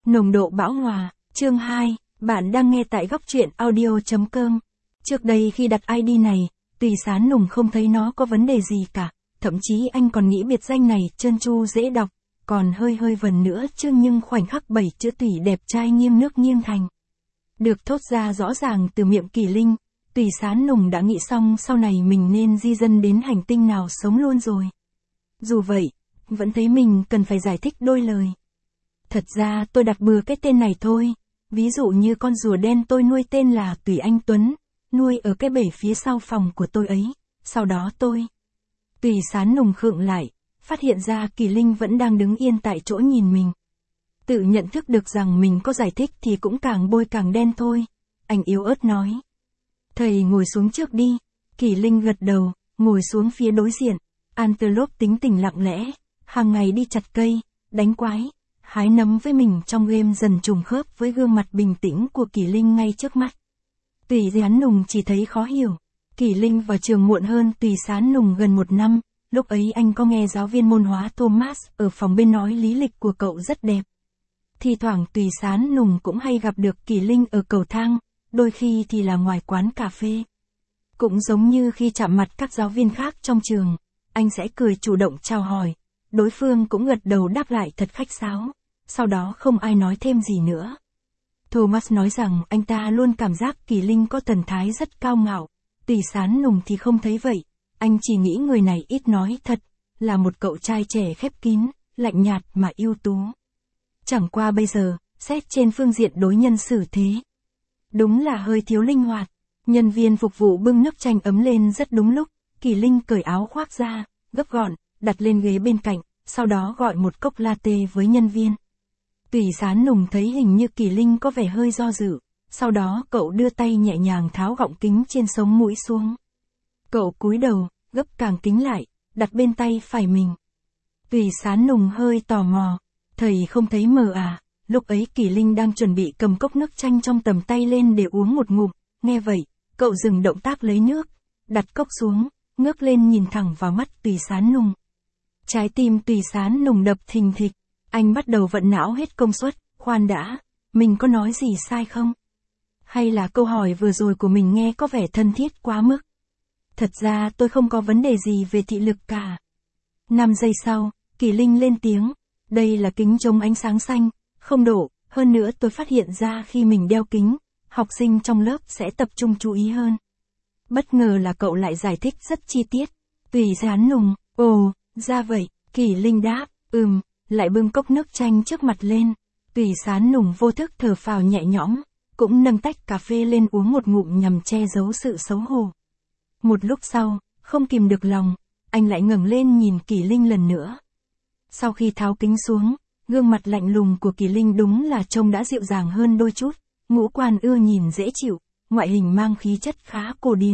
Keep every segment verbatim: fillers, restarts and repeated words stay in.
Nồng độ bão hòa, chương hai, bạn đang nghe tại góc truyện audio.com. Trước đây khi đặt i đê này, Tùy Sán Nùng không thấy nó có vấn đề gì cả, thậm chí anh còn nghĩ biệt danh này trơn tru dễ đọc, còn hơi hơi vần nữa chứ nhưng khoảnh khắc bảy chữ Tùy đẹp trai nghiêng nước nghiêng thành. Được thốt ra rõ ràng từ miệng Kỳ Linh, Tùy Sán Nùng đã nghĩ xong sau này mình nên di dân đến hành tinh nào sống luôn rồi. Dù vậy, vẫn thấy mình cần phải giải thích đôi lời. Thật ra tôi đặt bừa cái tên này thôi, ví dụ như con rùa đen tôi nuôi tên là Tùy Anh Tuấn, nuôi ở cái bể phía sau phòng của tôi ấy, sau đó tôi. Tùy Sán Nùng khựng lại, phát hiện ra Kỳ Linh vẫn đang đứng yên tại chỗ nhìn mình. Tự nhận thức được rằng mình có giải thích thì cũng càng bôi càng đen thôi, anh yếu ớt nói. Thầy ngồi xuống trước đi, Kỳ Linh gật đầu, ngồi xuống phía đối diện. Antelope tính tình lặng lẽ, hàng ngày đi chặt cây, đánh quái, hái nấm với mình trong game dần trùng khớp với gương mặt bình tĩnh của Kỳ Linh ngay trước mắt. Tùy Sán Nùng chỉ thấy khó hiểu. Kỳ Linh vào trường muộn hơn Tùy Sán Nùng gần một năm, lúc ấy anh có nghe giáo viên môn hóa Thomas ở phòng bên nói lý lịch của cậu rất đẹp. Thì thoảng Tùy Sán Nùng cũng hay gặp được Kỳ Linh ở cầu thang, đôi khi thì là ngoài quán cà phê. Cũng giống như khi chạm mặt các giáo viên khác trong trường, anh sẽ cười chủ động chào hỏi, đối phương cũng gật đầu đáp lại thật khách sáo, sau đó không ai nói thêm gì nữa. Thomas nói rằng anh ta luôn cảm giác Kỳ Linh có thần thái rất cao ngạo, Tùy Sán Nùng thì không thấy vậy, anh chỉ nghĩ người này ít nói thật, là một cậu trai trẻ khép kín, lạnh nhạt mà ưu tú. Chẳng qua bây giờ, xét trên phương diện đối nhân xử thế, đúng là hơi thiếu linh hoạt. Nhân viên phục vụ bưng nước chanh ấm lên rất đúng lúc, Kỳ Linh cởi áo khoác ra, gấp gọn, đặt lên ghế bên cạnh, sau đó gọi một cốc latte với nhân viên. Tùy Sán Nùng thấy hình như Kỳ Linh có vẻ hơi do dự, sau đó cậu đưa tay nhẹ nhàng tháo gọng kính trên sống mũi xuống. Cậu cúi đầu, gấp càng kính lại, đặt bên tay phải mình. Tùy Sán Nùng hơi tò mò, thầy không thấy mờ à? Lúc ấy Kỳ Linh đang chuẩn bị cầm cốc nước chanh trong tầm tay lên để uống một ngụm, nghe vậy, cậu dừng động tác lấy nước, đặt cốc xuống, ngước lên nhìn thẳng vào mắt Tùy Sán Nùng. Trái tim Tùy Sán Nùng đập thình thịch, anh bắt đầu vận não hết công suất, khoan đã, mình có nói gì sai không? Hay là câu hỏi vừa rồi của mình nghe có vẻ thân thiết quá mức? Thật ra tôi không có vấn đề gì về thị lực cả. Năm giây sau, Kỳ Linh lên tiếng, đây là kính chống ánh sáng xanh, không độ, hơn nữa tôi phát hiện ra khi mình đeo kính, học sinh trong lớp sẽ tập trung chú ý hơn. Bất ngờ là cậu lại giải thích rất chi tiết. Tùy Sán Nùng, ồ, ra vậy, Kỳ Linh đáp, ừm, lại bưng cốc nước chanh trước mặt lên. Tùy Sán Nùng vô thức thở phào nhẹ nhõm, cũng nâng tách cà phê lên uống một ngụm nhằm che giấu sự xấu hổ. Một lúc sau, không kìm được lòng, anh lại ngẩng lên nhìn Kỳ Linh lần nữa. Sau khi tháo kính xuống, gương mặt lạnh lùng của Kỳ Linh đúng là trông đã dịu dàng hơn đôi chút, ngũ quan ưa nhìn dễ chịu, ngoại hình mang khí chất khá cổ điển.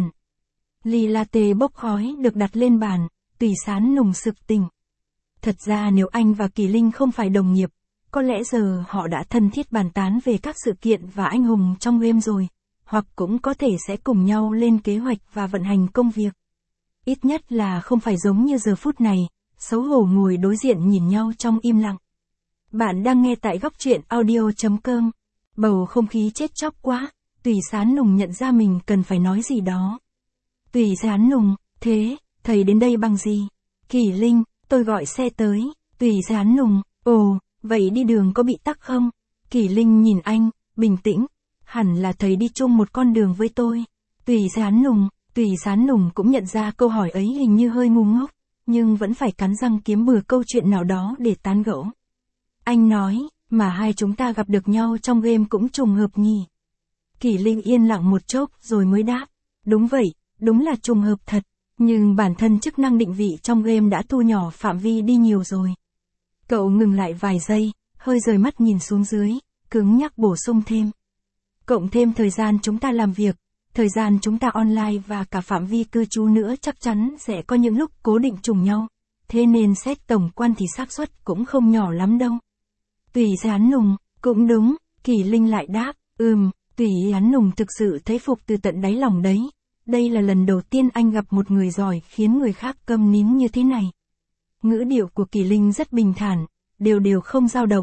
Ly latte bốc khói được đặt lên bàn, Tùy Sán Nùng sực tỉnh. Thật ra nếu anh và Kỳ Linh không phải đồng nghiệp, có lẽ giờ họ đã thân thiết bàn tán về các sự kiện và anh hùng trong game rồi, hoặc cũng có thể sẽ cùng nhau lên kế hoạch và vận hành công việc. Ít nhất là không phải giống như giờ phút này, xấu hổ ngồi đối diện nhìn nhau trong im lặng. Bạn đang nghe tại góc truyện audio.com. Bầu không khí chết chóc quá, Tùy Sán Nùng nhận ra mình cần phải nói gì đó. Tùy Sán Nùng, thế, thầy đến đây bằng gì? Kỳ Linh, tôi gọi xe tới. Tùy Sán Nùng, ồ, vậy đi đường có bị tắc không? Kỳ Linh nhìn anh, bình tĩnh, hẳn là thầy đi chung một con đường với tôi. Tùy Sán Nùng, Tùy Sán Nùng cũng nhận ra câu hỏi ấy hình như hơi ngu ngốc, nhưng vẫn phải cắn răng kiếm bừa câu chuyện nào đó để tán gẫu. Anh nói, mà hai chúng ta gặp được nhau trong game cũng trùng hợp nhỉ. Kỳ Linh yên lặng một chốc rồi mới đáp, đúng vậy, đúng là trùng hợp thật, nhưng bản thân chức năng định vị trong game đã thu nhỏ phạm vi đi nhiều rồi. Cậu ngừng lại vài giây, hơi rời mắt nhìn xuống dưới, cứng nhắc bổ sung thêm. Cộng thêm thời gian chúng ta làm việc, thời gian chúng ta online và cả phạm vi cư trú nữa chắc chắn sẽ có những lúc cố định trùng nhau, thế nên xét tổng quan thì xác suất cũng không nhỏ lắm đâu. Tùy Sán Nùng, cũng đúng, Kỳ Linh lại đáp, ừm, Tùy Sán Nùng thực sự thấy phục từ tận đáy lòng đấy. Đây là lần đầu tiên anh gặp một người giỏi khiến người khác câm nín như thế này. Ngữ điệu của Kỳ Linh rất bình thản, đều đều không dao động,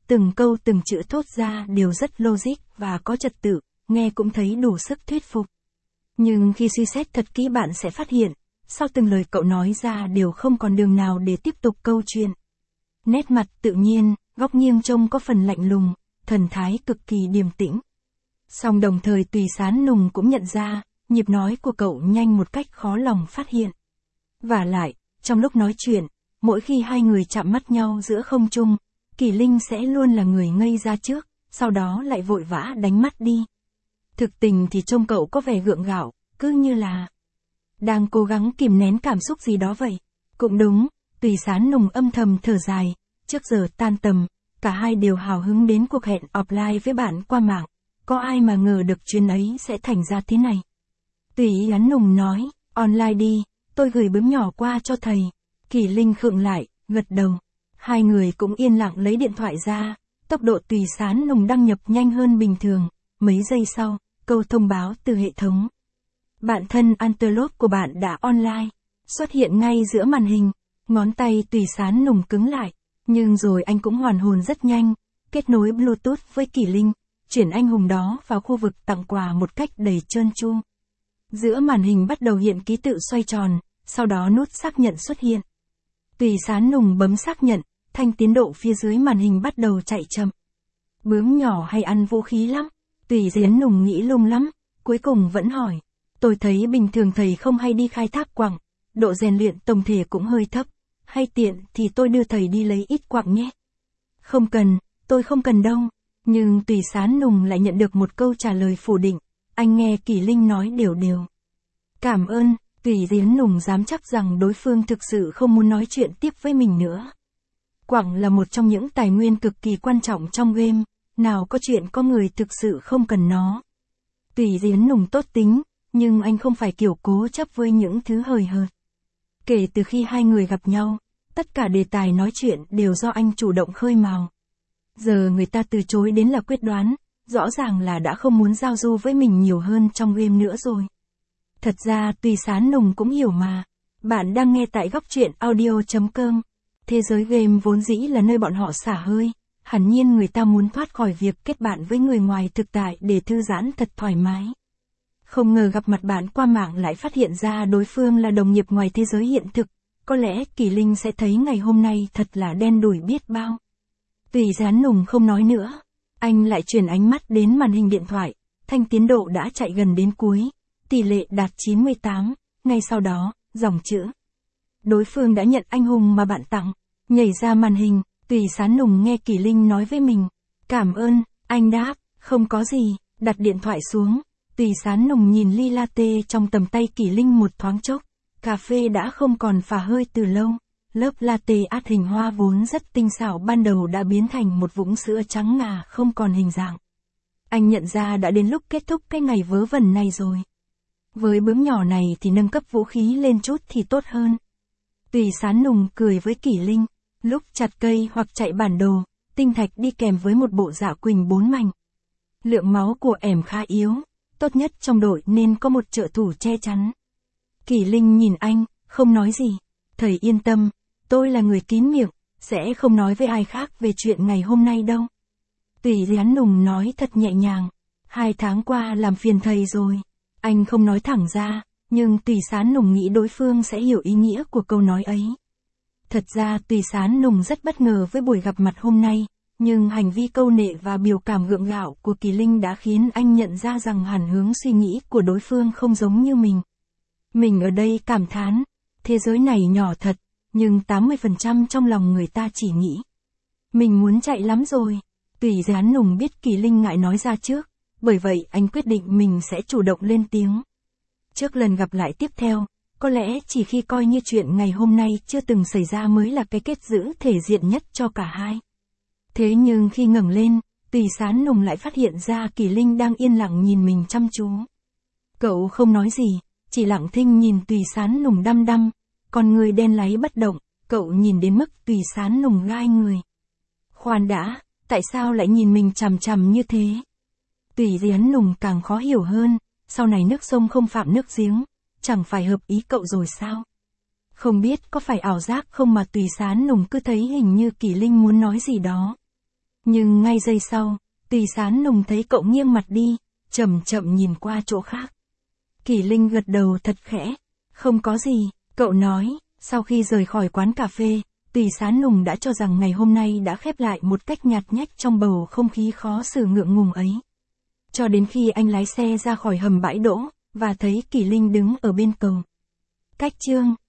từng câu từng chữ thốt ra đều rất logic và có trật tự, nghe cũng thấy đủ sức thuyết phục. Nhưng khi suy xét thật kỹ bạn sẽ phát hiện, sau từng lời cậu nói ra đều không còn đường nào để tiếp tục câu chuyện. Nét mặt tự nhiên, góc nghiêng trông có phần lạnh lùng, thần thái cực kỳ điềm tĩnh. Song đồng thời Tùy Sán Nùng cũng nhận ra, nhịp nói của cậu nhanh một cách khó lòng phát hiện. Vả lại, trong lúc nói chuyện, mỗi khi hai người chạm mắt nhau giữa không trung, Kỳ Linh sẽ luôn là người ngây ra trước, sau đó lại vội vã đánh mắt đi. Thực tình thì trông cậu có vẻ gượng gạo, cứ như là đang cố gắng kìm nén cảm xúc gì đó vậy. Cũng đúng, Tùy Sán Nùng âm thầm thở dài, trước giờ tan tầm, cả hai đều hào hứng đến cuộc hẹn offline với bạn qua mạng, có ai mà ngờ được chuyến ấy sẽ thành ra thế này. Tùy Sán Nùng nói, online đi, tôi gửi bướm nhỏ qua cho thầy. Kỳ Linh khựng lại, gật đầu. Hai người cũng yên lặng lấy điện thoại ra, tốc độ Tùy Sán Nùng đăng nhập nhanh hơn bình thường, mấy giây sau, câu thông báo từ hệ thống. Bạn thân Antelope của bạn đã online, xuất hiện ngay giữa màn hình, ngón tay Tùy Sán Nùng cứng lại, nhưng rồi anh cũng hoàn hồn rất nhanh, kết nối Bluetooth với Kỳ Linh, chuyển anh hùng đó vào khu vực tặng quà một cách đầy trơn tru. Giữa màn hình bắt đầu hiện ký tự xoay tròn, sau đó nút xác nhận xuất hiện. Tùy Sán Nùng bấm xác nhận, thanh tiến độ phía dưới màn hình bắt đầu chạy chậm. Bướm nhỏ hay ăn vũ khí lắm, Tùy Sán Nùng nghĩ lung lắm, cuối cùng vẫn hỏi. Tôi thấy bình thường thầy không hay đi khai thác quặng, độ rèn luyện tổng thể cũng hơi thấp, hay tiện thì tôi đưa thầy đi lấy ít quặng nhé. Không cần, tôi không cần đâu. Nhưng Tùy Sán Nùng lại nhận được một câu trả lời phủ định, anh nghe Kỳ Linh nói đều đều. Cảm ơn, Tùy Sán Nùng dám chắc rằng đối phương thực sự không muốn nói chuyện tiếp với mình nữa. Quặng là một trong những tài nguyên cực kỳ quan trọng trong game, nào có chuyện có người thực sự không cần nó. Tùy Sán Nùng tốt tính, nhưng anh không phải kiểu cố chấp với những thứ hời hợt. Kể từ khi hai người gặp nhau, tất cả đề tài nói chuyện đều do anh chủ động khơi mào. Giờ người ta từ chối đến là quyết đoán, rõ ràng là đã không muốn giao du với mình nhiều hơn trong game nữa rồi. Thật ra Tùy Sán Nùng cũng hiểu mà. Bạn đang nghe tại góc truyện audio chấm com. Thế giới game vốn dĩ là nơi bọn họ xả hơi. Hẳn nhiên người ta muốn thoát khỏi việc kết bạn với người ngoài thực tại để thư giãn thật thoải mái. Không ngờ gặp mặt bạn qua mạng lại phát hiện ra đối phương là đồng nghiệp ngoài thế giới hiện thực. Có lẽ Kỳ Linh sẽ thấy ngày hôm nay thật là đen đủi biết bao. Tùy Sán Nùng không nói nữa. Anh lại chuyển ánh mắt đến màn hình điện thoại. Thanh tiến độ đã chạy gần đến cuối. Tỷ lệ đạt chín mươi tám. Ngay sau đó, dòng chữ. Đối phương đã nhận anh hùng mà bạn tặng. Nhảy ra màn hình, Tùy Sán Nùng nghe Kỳ Linh nói với mình. Cảm ơn, anh đáp, không có gì, đặt điện thoại xuống. Tùy Sán Nùng nhìn ly latte trong tầm tay Kỳ Linh một thoáng chốc. Cà phê đã không còn phả hơi từ lâu. Lớp latte art hình hoa vốn rất tinh xảo ban đầu đã biến thành một vũng sữa trắng ngà không còn hình dạng. Anh nhận ra đã đến lúc kết thúc cái ngày vớ vẩn này rồi. Với bướm nhỏ này thì nâng cấp vũ khí lên chút thì tốt hơn. Tùy Sán Nùng cười với Kỳ Linh. Lúc chặt cây hoặc chạy bản đồ, tinh thạch đi kèm với một bộ dạ quỳnh bốn mảnh. Lượng máu của ẻm khá yếu, tốt nhất trong đội nên có một trợ thủ che chắn. Kỳ Linh nhìn anh, không nói gì. Thầy yên tâm, tôi là người kín miệng, sẽ không nói với ai khác về chuyện ngày hôm nay đâu. Tùy Sán Nùng nói thật nhẹ nhàng. Hai tháng qua làm phiền thầy rồi. Anh không nói thẳng ra, nhưng Tùy Sán Nùng nghĩ đối phương sẽ hiểu ý nghĩa của câu nói ấy. Thật ra Tùy Sán Nùng rất bất ngờ với buổi gặp mặt hôm nay, nhưng hành vi câu nệ và biểu cảm gượng gạo của Kỳ Linh đã khiến anh nhận ra rằng hẳn hướng suy nghĩ của đối phương không giống như mình. Mình ở đây cảm thán, thế giới này nhỏ thật, nhưng tám mươi phần trăm trong lòng người ta chỉ nghĩ. Mình muốn chạy lắm rồi. Tùy Sán Nùng biết Kỳ Linh ngại nói ra trước, bởi vậy anh quyết định mình sẽ chủ động lên tiếng. Trước lần gặp lại tiếp theo, có lẽ chỉ khi coi như chuyện ngày hôm nay chưa từng xảy ra mới là cái kết giữ thể diện nhất cho cả hai. Thế nhưng khi ngẩng lên, Tùy Sán Nùng lại phát hiện ra Kỳ Linh đang yên lặng nhìn mình chăm chú. Cậu không nói gì, chỉ lặng thinh nhìn Tùy Sán Nùng đăm đăm, con người đen láy bất động, cậu nhìn đến mức Tùy Sán Nùng gai người. Khoan đã, tại sao lại nhìn mình chằm chằm như thế? Tùy Sán Nùng càng khó hiểu hơn, sau này nước sông không phạm nước giếng, chẳng phải hợp ý cậu rồi sao? Không biết có phải ảo giác không mà Tùy Sán Nùng cứ thấy hình như Kỳ Linh muốn nói gì đó. Nhưng ngay giây sau, Tùy Sán Nùng thấy cậu nghiêng mặt đi, chậm chậm nhìn qua chỗ khác. Kỷ Linh gật đầu thật khẽ. Không có gì, cậu nói. Sau khi rời khỏi quán cà phê, Tùy Sán Nùng đã cho rằng ngày hôm nay đã khép lại một cách nhạt nhách trong bầu không khí khó xử ngượng ngùng ấy. Cho đến khi anh lái xe ra khỏi hầm bãi đỗ, và thấy Kỷ Linh đứng ở bên cầu. Cách chương